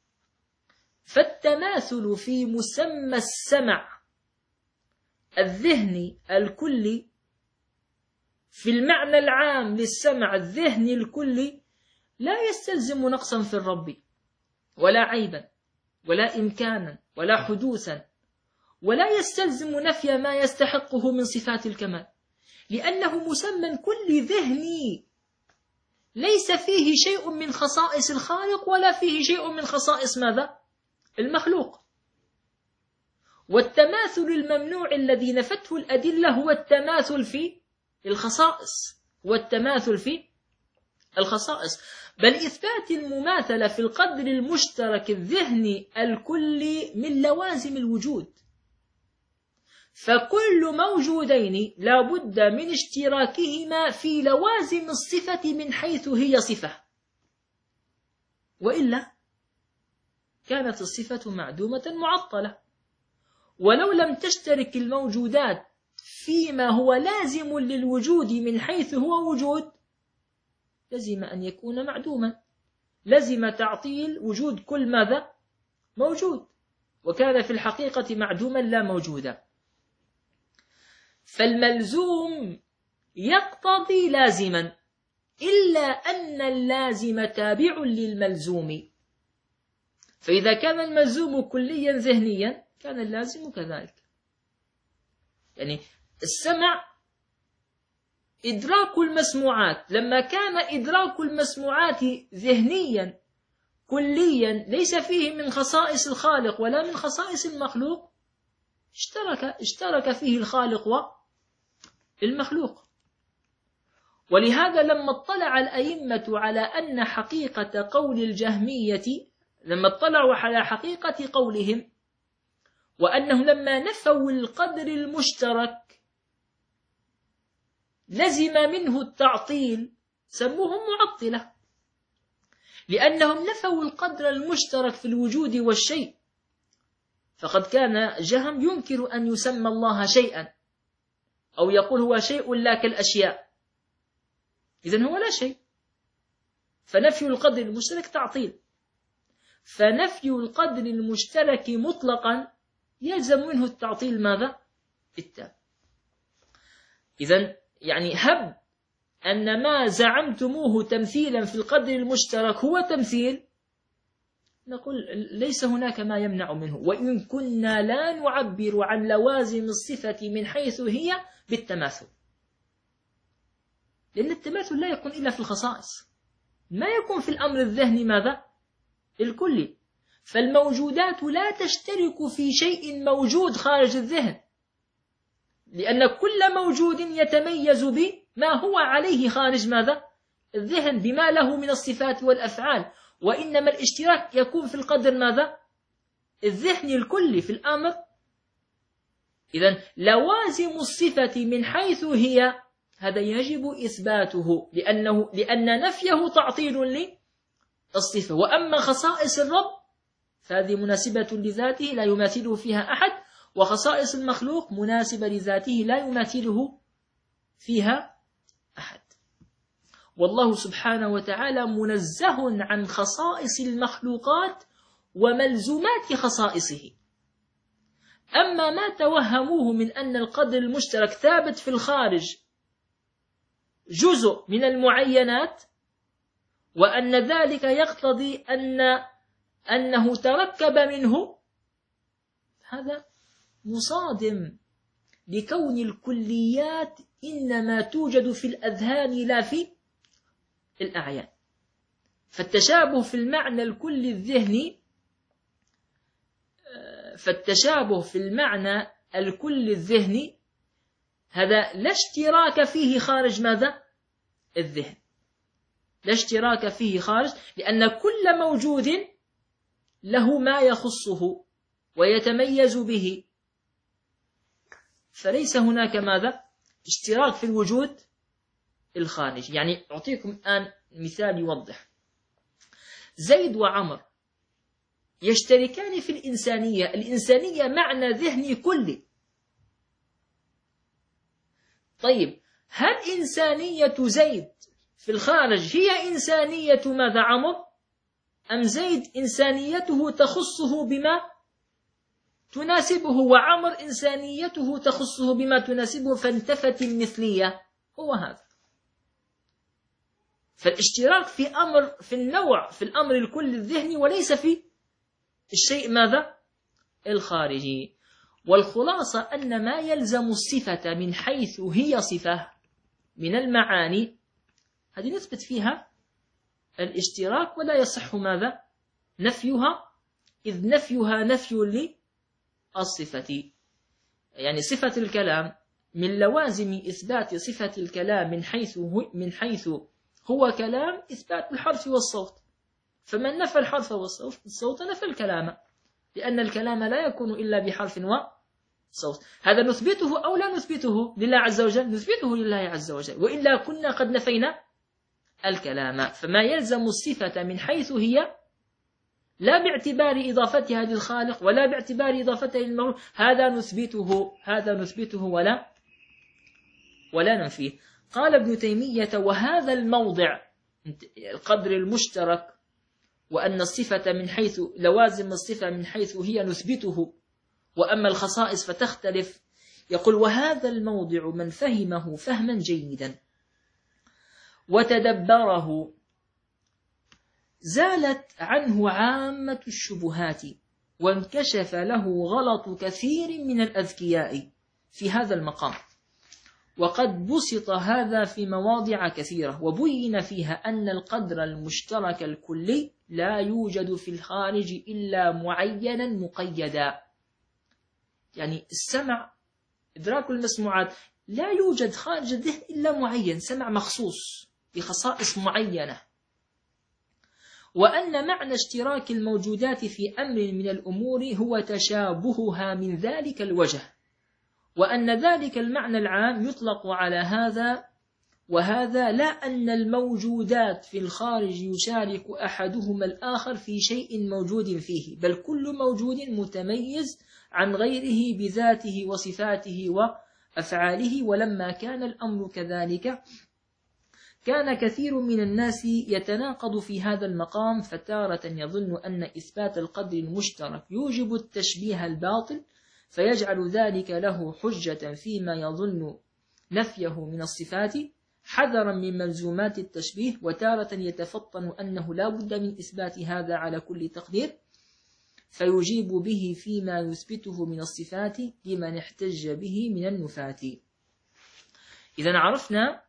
فالتماثل في مسمى السمع الذهني الكلي في المعنى العام للسمع الذهني الكلي لا يستلزم نقصا في الرب ولا عيبا ولا إمكانا ولا حدوثا، ولا يستلزم نفي ما يستحقه من صفات الكمال، لأنه مسمى كلي ذهني ليس فيه شيء من خصائص الخالق ولا فيه شيء من خصائص ماذا؟ المخلوق. والتماثل الممنوع الذي نفته الأدلة هو التماثل في الخصائص، والتماثل في الخصائص، بل إثبات المماثلة في القدر المشترك الذهني الكلي من لوازم الوجود، فكل موجودين لا بد من اشتراكهما في لوازم الصفة من حيث هي صفة، وإلا كانت الصفة معدومة معطلة. ولو لم تشترك الموجودات فيما هو لازم للوجود من حيث هو وجود لزم أن يكون معدوما، لزم تعطيل وجود كل ماذا؟ موجود، وكان في الحقيقة معدوما لا موجودا. فالملزوم يقتضي لازما، إلا أن اللازم تابع للملزوم، فإذا كان الملزوم كليا ذهنيا كان اللازم كذلك. يعني السمع إدراك المسموعات، لما كان إدراك المسموعات ذهنيا كليا ليس فيه من خصائص الخالق ولا من خصائص المخلوق، اشترك اشترك فيه الخالق والمخلوق. ولهذا لما اطلع الأئمة على أن حقيقة قول الجهمية، لما اطلعوا على حقيقة قولهم وأنهم لما نفوا القدر المشترك لزم منه التعطيل، سموهم معطلة، لأنهم نفوا القدر المشترك في الوجود والشيء. فقد كان جهم ينكر أن يسمى الله شيئا، أو يقول هو شيء لا كالأشياء، إذن هو لا شيء، فنفي القدر المشترك تعطيل. فنفي القدر المشترك مطلقا يلزم منه التعطيل ماذا؟ التام. إذن يعني هب أن ما زعمتموه تمثيلا في القدر المشترك هو تمثيل، نقول ليس هناك ما يمنع منه، وإن كنا لا نعبر عن لوازم الصفة من حيث هي بالتماثل، لأن التماثل لا يكون إلا في الخصائص، ما يكون في الأمر الذهني ماذا؟ الكلي. فالموجودات لا تشترك في شيء موجود خارج الذهن، لأن كل موجود يتميز بما هو عليه خارج ماذا؟ الذهن، بما له من الصفات والأفعال، وإنما الاشتراك يكون في القدر ماذا؟ الذهني الكلي في الأمر. إذن لوازم الصفة من حيث هي هذا يجب إثباته، لأنه لأن نفيه تعطيل للصفة. وأما خصائص الرب فهذه مناسبة لذاته لا يماثله فيها أحد، وخصائص المخلوق مناسبة لذاته لا يماثله فيها أحد. والله سبحانه وتعالى منزه عن خصائص المخلوقات وملزومات خصائصه. أما ما توهموه من أن القدر المشترك ثابت في الخارج جزء من المعينات، وأن ذلك يقتضي أن أنه تركب منه، هذا مصادم لكون الكليات إنما توجد في الأذهان لا في الأعيان. فالتشابه في المعنى الكلي الذهني فالتشابه في المعنى الكلي الذهني هذا لا اشتراك فيه خارج ماذا؟ الذهن، لا اشتراك فيه خارج، لأن كل موجود له ما يخصه ويتميز به، فليس هناك ماذا؟ اشتراك في الوجود الخارجي. يعني أعطيكم الآن مثال يوضح. زيد وعمر يشتركان في الإنسانية، الإنسانية معنى ذهني كلي، طيب هل إنسانية زيد في الخارج هي إنسانية ماذا عمرو؟ أم زيد إنسانيته تخصه بما تناسبه وعمر إنسانيته تخصه بما تناسبه، فانتفت المثلية؟ هو هذا. فالاشتراك في أمر في النوع في الأمر الكل الذهني وليس في الشيء ماذا؟ الخارجي. والخلاصة أن ما يلزم الصفة من حيث هي صفة من المعاني هذه نثبت فيها الاشتراك ولا يصح ماذا؟ نفيها، إذ نفيها نفي للصفة. يعني صفة الكلام من لوازم إثبات صفة الكلام من حيث من حيث هو كلام إثبات الحرف والصوت، فمن نفى الحرف والصوت نفى الكلام، لأن الكلام لا يكون إلا بحرف وصوت. هذا نثبته أو لا نثبته لله عز وجل؟ نثبته لله عز وجل، وإلا كنا قد نفينا الكلام. فما يلزم الصفة من حيث هي لا باعتبار إضافتها للخالق ولا باعتبار إضافتها للمخلوق، هذا نثبته هذا نثبته ولا ولا ننفيه. قال ابن تيمية: وهذا الموضع القدر المشترك، وأن الصفة من حيث لوازم الصفة من حيث هي نثبته، وأما الخصائص فتختلف. يقول: وهذا الموضع من فهمه فهما جيدا وتدبره زالت عنه عامة الشبهات، وانكشف له غلط كثير من الأذكياء في هذا المقام. وقد بسط هذا في مواضع كثيرة، وبين فيها أن القدر المشترك الكلي لا يوجد في الخارج إلا معينا مقيدا. يعني السمع، إدراك المسموعات، لا يوجد خارج الذهن إلا معين، سمع مخصوص بخصائص معينة. وأن معنى اشتراك الموجودات في أمر من الأمور هو تشابهها من ذلك الوجه، وأن ذلك المعنى العام يطلق على هذا وهذا، لا أن الموجودات في الخارج يشارك أحدهما الآخر في شيء موجود فيه، بل كل موجود متميز عن غيره بذاته وصفاته وأفعاله. ولما كان الأمر كذلك كان كثير من الناس يتناقض في هذا المقام، فتارة يظن أن إثبات القدر المشترك يوجب التشبيه الباطل، فيجعل ذلك له حجة فيما يظن نفيه من الصفات حذرا من ملزومات التشبيه، وتارة يتفطن أنه لا بد من إثبات هذا على كل تقدير، فيجيب به فيما يثبته من الصفات لمن احتج به من النفاة. إذن عرفنا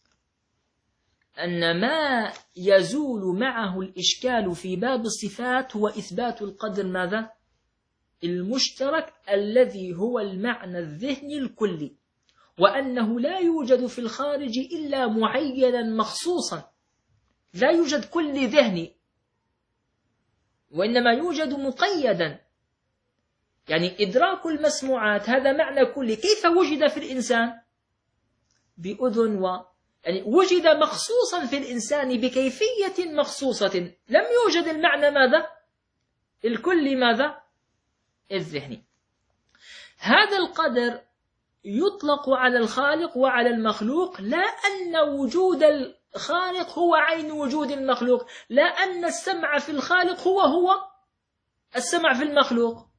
أن ما يزول معه الإشكال في باب الصفات هو إثبات القدر ماذا؟ المشترك الذي هو المعنى الذهني الكلي، وأنه لا يوجد في الخارج إلا معينا مخصوصا، لا يوجد كل ذهني، وإنما يوجد مقيدا. يعني إدراك المسموعات هذا معنى كلي، كيف وجد في الإنسان؟ بأذن و يعني وجد مخصوصا في الإنسان بكيفية مخصوصة، لم يوجد المعنى ماذا؟ الكل ماذا؟ الذهني. هذا القدر يطلق على الخالق وعلى المخلوق، لا أن وجود الخالق هو عين وجود المخلوق، لا أن السمع في الخالق هو هو السمع في المخلوق.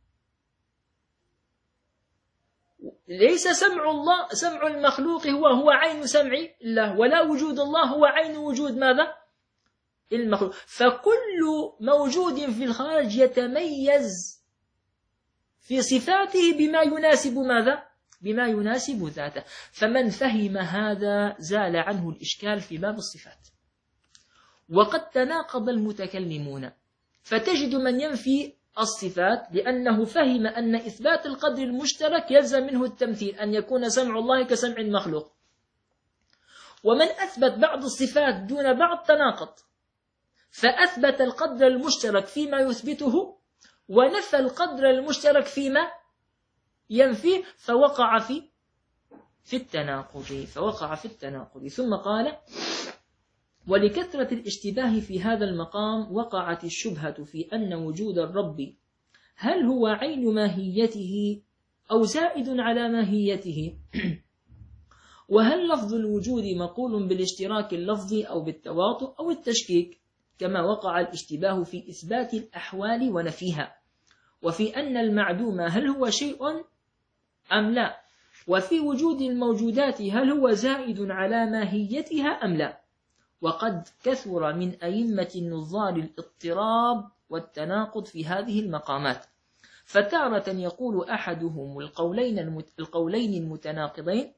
ليس سمع الله سمع المخلوق هو هو عين سمع الله، ولا وجود الله هو عين وجود ماذا؟ المخلوق. فكل موجود في الخارج يتميز في صفاته بما يناسب ماذا؟ بما يناسب ذاته. فمن فهم هذا زال عنه الإشكال في باب الصفات. وقد تناقض المتكلمون، فتجد من ينفي الصفات لأنه فهم أن إثبات القدر المشترك يلزم منه التمثيل، أن يكون سمع الله كسمع المخلوق. ومن أثبت بعض الصفات دون بعض تناقض، فأثبت القدر المشترك فيما يثبته ونفى القدر المشترك فيما ينفيه، فوقع في في التناقض فوقع في التناقض ثم قال: ولكثرة الاشتباه في هذا المقام وقعت الشبهة في أن وجود الرب هل هو عين ماهيته أو زائد على ماهيته، وهل لفظ الوجود مقول بالاشتراك اللفظي أو بالتواطؤ أو التشكيك، كما وقع الاشتباه في إثبات الأحوال ونفيها، وفي أن المعدوم هل هو شيء أم لا، وفي وجود الموجودات هل هو زائد على ماهيتها أم لا. وقد كثر من أئمة النظار الاضطراب والتناقض في هذه المقامات، فتارة يقول أحدهم القولين القولين المتناقضين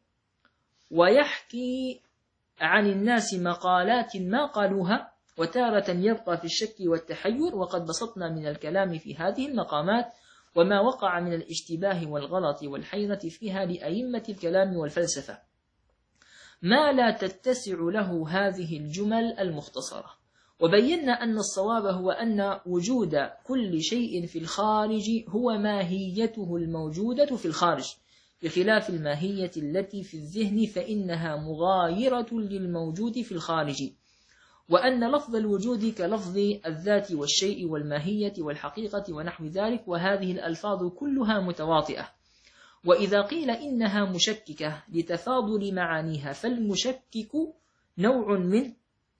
ويحكي عن الناس مقالات ما قالوها، وتارة يبقى في الشك والتحير. وقد بسطنا من الكلام في هذه المقامات وما وقع من الاشتباه والغلط والحيرة فيها لأئمة الكلام والفلسفة ما لا تتسع له هذه الجمل المختصرة. وبينا أن الصواب هو أن وجود كل شيء في الخارج هو ماهيته الموجودة في الخارج، بخلاف الماهية التي في الذهن فإنها مغايرة للموجود في الخارج، وأن لفظ الوجود كلفظ الذات والشيء والماهية والحقيقة ونحو ذلك، وهذه الألفاظ كلها متواطئة. وإذا قيل إنها مشككة لتفاضل معانيها، فالمشكك نوع من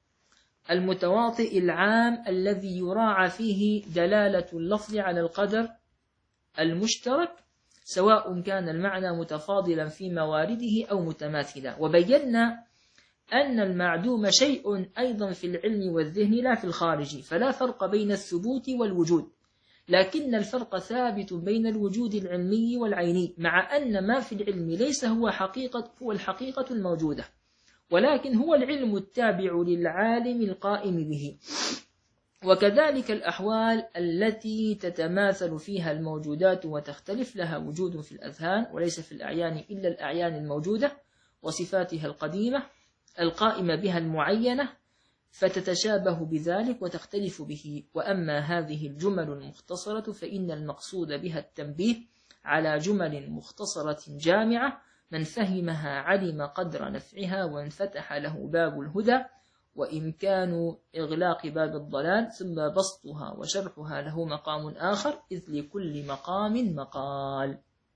المتواطئ العام الذي يراعى فيه دلالة اللفظ على القدر المشترك، سواء كان المعنى متفاضلا في موارده أو متماثلا. وبينا أن المعدوم شيء أيضا في العلم والذهن لا في الخارج، فلا فرق بين الثبوت والوجود، لكن الفرق ثابت بين الوجود العلمي والعيني، مع أن ما في العلم ليس هو حقيقة هو الحقيقة الموجودة، ولكن هو العلم التابع للعالم القائم به. وكذلك الأحوال التي تتماثل فيها الموجودات وتختلف لها وجود في الأذهان وليس في الأعيان إلا الأعيان الموجودة وصفاتها القديمة القائمة بها المعينة، فتتشابه بذلك وتختلف به. وأما هذه الجمل المختصرة فإن المقصود بها التنبيه على جمل مختصرة جامعة، من فهمها علم قدر نفعها وانفتح له باب الهدى وإمكان إغلاق باب الضلال، ثم بسطها وشرحها له مقام آخر، إذ لكل مقام مقال.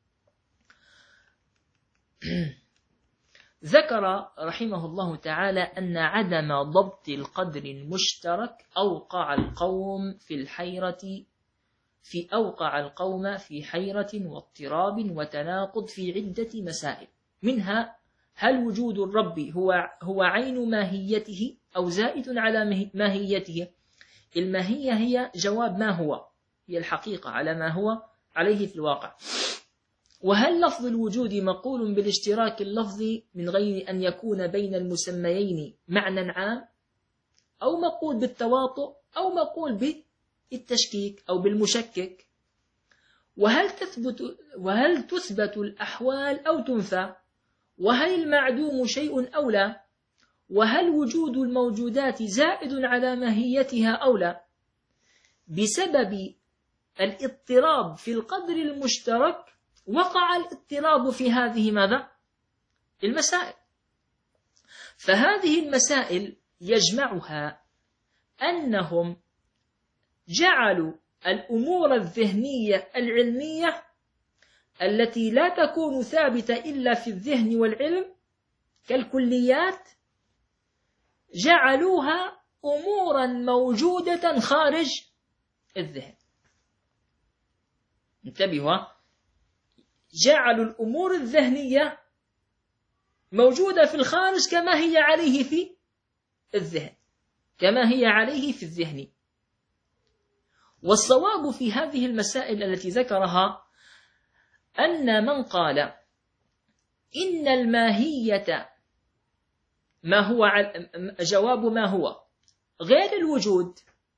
ذكر رحمه الله تعالى أن عدم ضبط القدر المشترك أوقع القوم في الحيرة في أوقع القوم في حيرة واضطراب وتناقض في عدة مسائل، منها هل وجود الرب هو هو عين ماهيته أو زائد على ماهيته؟ الماهية هي جواب ما هو، هي الحقيقة على ما هو عليه في الواقع. وهل لفظ الوجود مقول بالاشتراك اللفظي من غير أن يكون بين المسميين معنى عام، أو مقول بالتواطؤ، أو مقول بالتشكيك أو بالمشكك؟ وهل تثبت وهل تثبت الأحوال أو تنفى؟ وهل المعدوم شيء أو لا؟ وهل وجود الموجودات زائد على ماهيتها أو لا؟ بسبب الاضطراب في القدر المشترك وقع الاضطراب في هذه ماذا؟ المسائل. فهذه المسائل يجمعها أنهم جعلوا الأمور الذهنية العلمية التي لا تكون ثابتة إلا في الذهن والعلم كالكليات، جعلوها أمورا موجودة خارج الذهن. انتبهوا، جعلوا الأمور الذهنية موجودة في الخارج كما هي عليه في الذهن كما هي عليه في الذهن. والصواب في هذه المسائل التي ذكرها أن من قال إن الماهية ما هو جواب ما هو غير الوجود،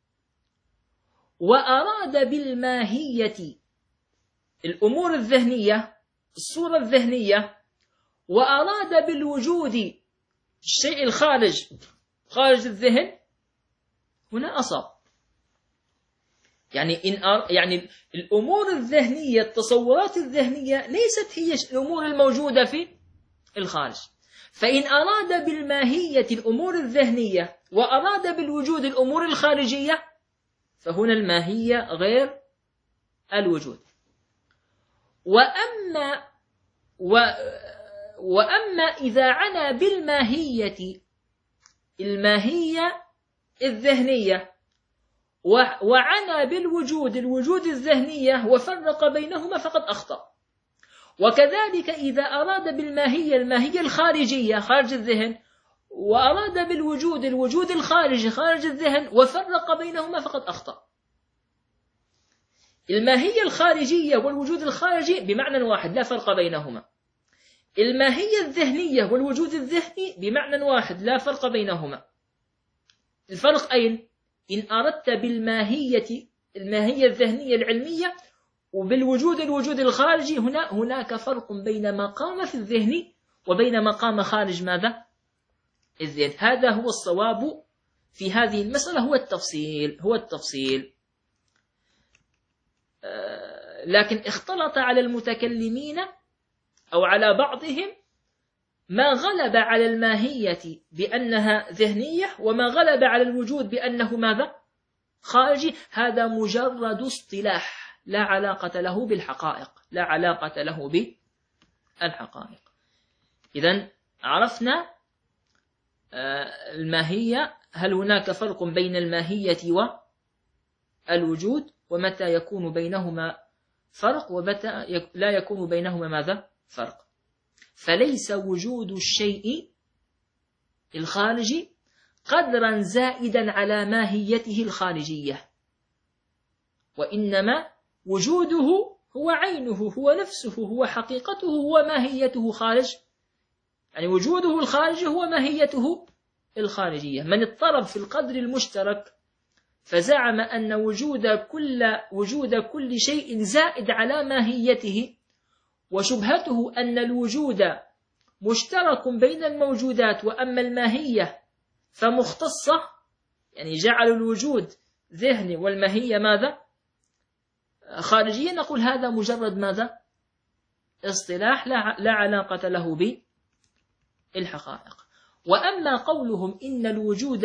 وأراد بالماهية الأمور الذهنية الصورة الذهنية، وأراد بالوجود الشيء الخارج خارج الذهن، هنا أصاب. يعني إن أر... يعني الأمور الذهنية التصورات الذهنية ليست هي الأمور الموجودة في الخارج. فإن أراد بالماهية الأمور الذهنية وأراد بالوجود الأمور الخارجية، فهنا الماهية غير الوجود. وأما و... وأما إذا عنى بالماهية الماهية الذهنية وعنى بالوجود الوجود الذهنية وفرق بينهما فقد أخطأ. وكذلك إذا أراد بالماهية الماهية الخارجية خارج الذهن وأراد بالوجود الوجود الخارجي خارج الذهن وفرق بينهما فقد أخطأ. الماهية الخارجية والوجود الخارجي بمعنى واحد لا فرق بينهما. الماهية الذهنية والوجود الذهني بمعنى واحد لا فرق بينهما. الفرق أين؟ إن أردت بالماهية الماهية الذهنية العلمية وبالوجود الوجود الخارجي هنا هناك فرق بين مقام في الذهن وبين مقام خارج ماذا؟ الذهن. هذا هو الصواب في هذه المسألة، هو التفصيل هو التفصيل آه لكن اختلط على المتكلمين أو على بعضهم ما غلب على الماهية بأنها ذهنية وما غلب على الوجود بأنه ماذا؟ خارجي. هذا مجرد اصطلاح لا علاقة له بالحقائق لا علاقة له بالحقائق. إذن عرفنا الماهية، هل هناك فرق بين الماهية والوجود ومتى يكون بينهما فرق ومتى لا يكون بينهما ماذا؟ فرق. فليس وجود الشيء الخارجي قدرا زائدا على ماهيته الخارجية، وإنما وجوده هو عينه هو نفسه هو حقيقته هو ماهيته خارج، يعني وجوده الخارجي هو ماهيته الخارجية. من اضطرب في القدر المشترك فزعم أن وجود كل وجود كل شيء زائد على ماهيته، وشبهته أن الوجود مشترك بين الموجودات وأما الماهية فمختصة، يعني جعل الوجود ذهني والماهية ماذا؟ خارجية. نقول هذا مجرد ماذا؟ اصطلاح لا علاقة له بالحقائق. وأما قولهم إن الوجود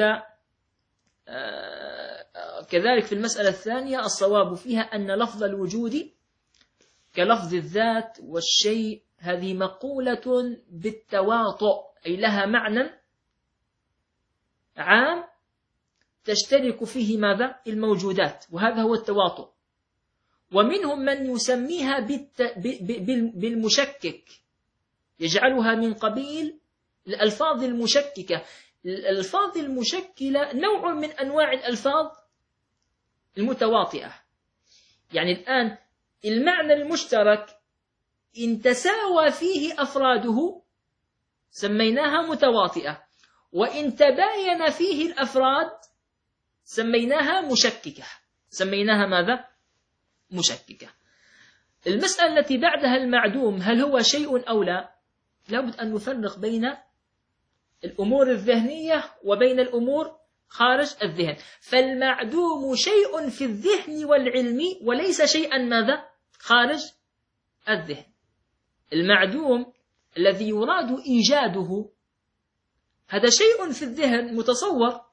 كذلك في المسألة الثانية الصواب فيها أن لفظ الوجود كلفظ الذات والشيء هذه مقولة بالتواطؤ، أي لها معنى عام تشترك فيه ماذا؟ الموجودات، وهذا هو التواطؤ. ومنهم من يسميها بالمشكك، يجعلها من قبيل الألفاظ المشككة. الألفاظ المشكلة نوع من أنواع الألفاظ المتواطئة. يعني الآن المعنى المشترك إن تساوى فيه أفراده سميناها متواطئة، وإن تباين فيه الأفراد سميناها مشككة سميناها ماذا؟ مشككة. المسألة التي بعدها المعدوم، هل هو شيء أو لا؟ لابد أن نفرق بين الأمور الذهنية وبين الأمور خارج الذهن. فالمعدوم شيء في الذهن والعلم وليس شيئا ماذا؟ خارج الذهن. المعدوم الذي يراد إيجاده هذا شيء في الذهن متصور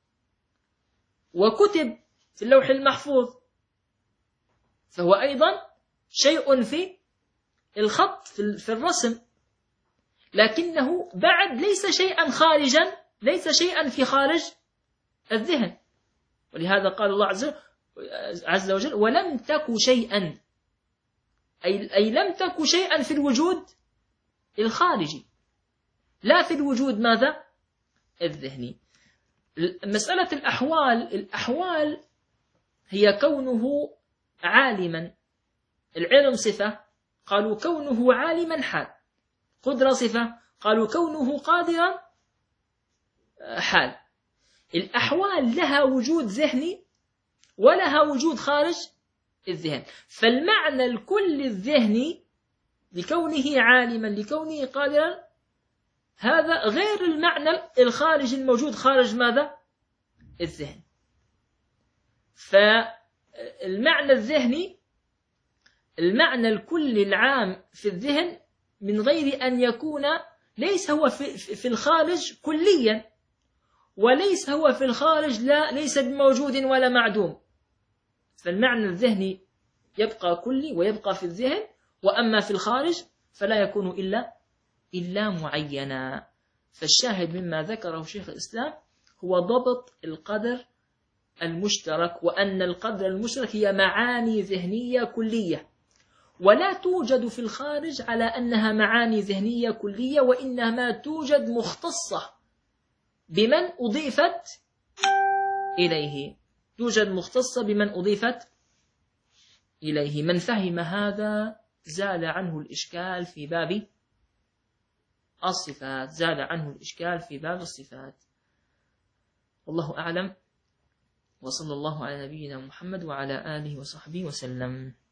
وكتب في اللوح المحفوظ، فهو أيضا شيء في الخط في الرسم، لكنه بعد ليس شيئا خارجا ليس شيئا في خارج الذهن. ولهذا قال الله عز وجل ولم تك شيئا، أي, أي لم تك شيئا في الوجود الخارجي لا في الوجود ماذا؟ الذهني. مسألة الأحوال، الأحوال هي كونه عالما، العلم صفة قالوا كونه عالما حال، قدرة صفة قالوا كونه قادرا حال. الأحوال لها وجود ذهني ولها وجود خارج الذهن. فالمعنى الكل الذهني لكونه عالما لكونه قادرا هذا غير المعنى الخارج الموجود خارج ماذا؟ الذهن. فالمعنى الذهني المعنى الكل العام في الذهن من غير أن يكون ليس هو في الخارج كليا وليس هو في الخارج لا ليس بموجود ولا معدوم. فالمعنى الذهني يبقى كلي ويبقى في الذهن، وأما في الخارج فلا يكون إلا إلا معينا. فالشاهد مما ذكره شيخ الإسلام هو ضبط القدر المشترك، وأن القدر المشترك هي معاني ذهنية كلية، ولا توجد في الخارج على أنها معاني ذهنية كلية، وإنما توجد مختصة بمن أضيفت إليه، توجد مختصة بمن أضيفت إليه. من فهم هذا زال عنه الإشكال في باب الصفات، زال عنه الإشكال في باب الصفات. والله أعلم، وصلى الله على نبينا محمد وعلى آله وصحبه وسلم.